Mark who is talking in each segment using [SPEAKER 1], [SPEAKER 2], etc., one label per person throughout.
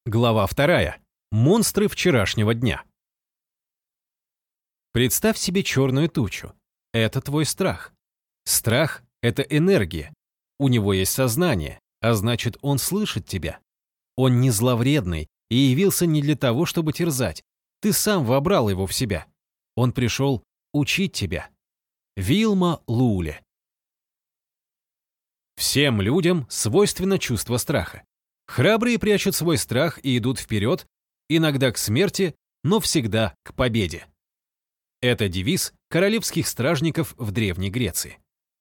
[SPEAKER 1] Глава 2. Монстры вчерашнего дня. Представь себе черную тучу. Это твой страх. Страх — это энергия. У него есть сознание, а значит, он слышит тебя. Он не зловредный и явился не для того, чтобы терзать. Ты сам вобрал его в себя. Он пришел учить тебя. Вилма Лууле. Всем людям свойственно чувство страха. Храбрые прячут свой страх и идут вперед, иногда к смерти, но всегда к победе. Это девиз королевских стражников в Древней Греции.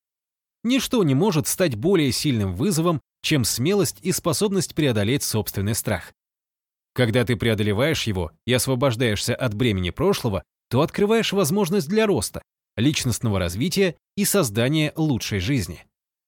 [SPEAKER 1] Ничто не может стать более сильным вызовом, чем смелость и способность преодолеть собственный страх. Когда ты преодолеваешь его и освобождаешься от бремени прошлого, то открываешь возможность для роста, личностного развития и создания лучшей жизни.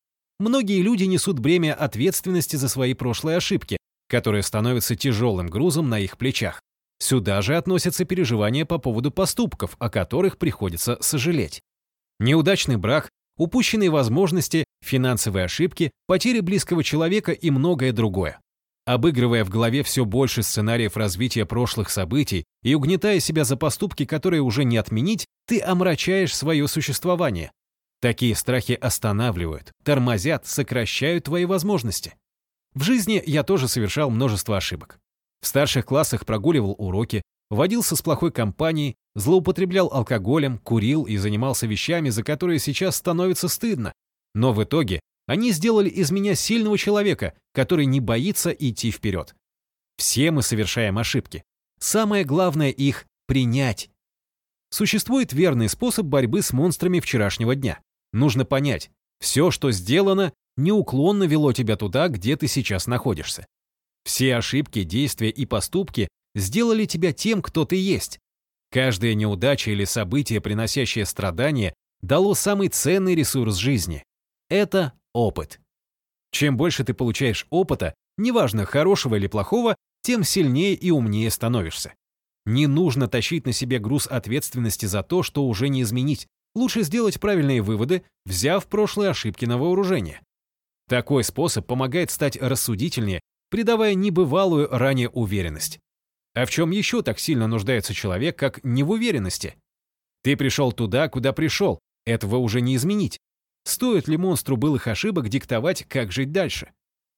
[SPEAKER 1] Многие люди несут бремя ответственности за свои прошлые ошибки, которые становятся тяжелым грузом на их плечах. Сюда же относятся переживания по поводу поступков, о которых приходится сожалеть. Неудачный брак, упущенные возможности, финансовые ошибки, потери близкого человека и многое другое. Обыгрывая в голове все больше сценариев развития прошлых событий и угнетая себя за поступки, которые уже не отменить, ты омрачаешь свое существование. Такие страхи останавливают, тормозят, сокращают твои возможности. В жизни я тоже совершал множество ошибок. В старших классах прогуливал уроки, водился с плохой компанией, злоупотреблял алкоголем, курил и занимался вещами, за которые сейчас становится стыдно. Но в итоге они сделали из меня сильного человека, который не боится идти вперед. Все мы совершаем ошибки. Самое главное их принять. Существует верный способ борьбы с монстрами вчерашнего дня. Нужно понять, все, что сделано, неуклонно вело тебя туда, где ты сейчас находишься. Все ошибки, действия и поступки сделали тебя тем, кто ты есть. Каждая неудача или событие, приносящее страдания, дало самый ценный ресурс жизни. Это опыт. Чем больше ты получаешь опыта, неважно, хорошего или плохого, тем сильнее и умнее становишься. Не нужно тащить на себе груз ответственности за то, что уже не изменить. Лучше сделать правильные выводы, взяв прошлые ошибки на вооружение. Такой способ помогает стать рассудительнее, придавая небывалую ранее уверенность. А в чем еще так сильно нуждается человек, как не в уверенности? Ты пришел туда, куда пришел, этого уже не изменить. Стоит ли монстру былых ошибок диктовать, как жить дальше?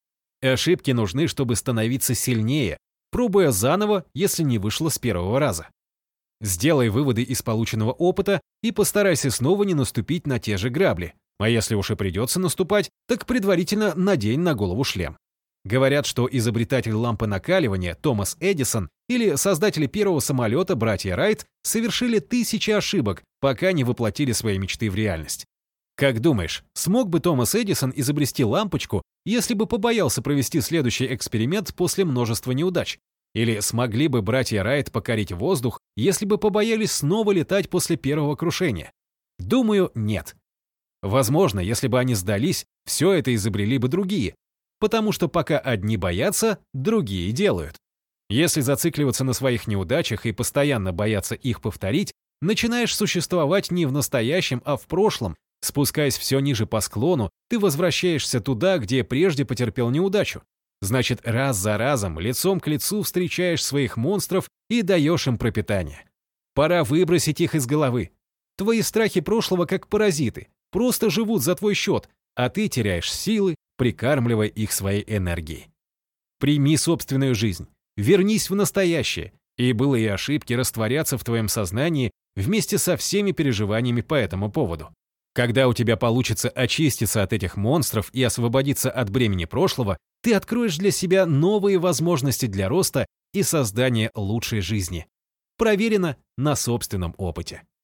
[SPEAKER 1] Ошибки нужны, чтобы становиться сильнее, пробуя заново, если не вышло с первого раза. Сделай выводы из полученного опыта и постарайся снова не наступить на те же грабли. А если уж и придется наступать, так предварительно надень на голову шлем. Говорят, что изобретатель лампы накаливания Томас Эдисон или создатели первого самолета братья Райт совершили тысячи ошибок, пока не воплотили свои мечты в реальность. Как думаешь, смог бы Томас Эдисон изобрести лампочку, если бы побоялся провести следующий эксперимент после множества неудач? Или смогли бы братья Райт покорить воздух, если бы побоялись снова летать после первого крушения? Думаю, нет. Возможно, если бы они сдались, все это изобрели бы другие, потому что пока одни боятся, другие делают. Если зацикливаться на своих неудачах и постоянно бояться их повторить, начинаешь существовать не в настоящем, а в прошлом. Спускаясь все ниже по склону, ты возвращаешься туда, где прежде потерпел неудачу. Значит, раз за разом, лицом к лицу встречаешь своих монстров и даешь им пропитание. Пора выбросить их из головы. Твои страхи прошлого как паразиты, просто живут за твой счет, а ты теряешь силы, прикармливая их своей энергией. Прими собственную жизнь, вернись в настоящее, и былые ошибки растворятся в твоем сознании вместе со всеми переживаниями по этому поводу. Когда у тебя получится очиститься от этих монстров и освободиться от бремени прошлого, ты откроешь для себя новые возможности для роста и создания лучшей жизни. Проверено на собственном опыте.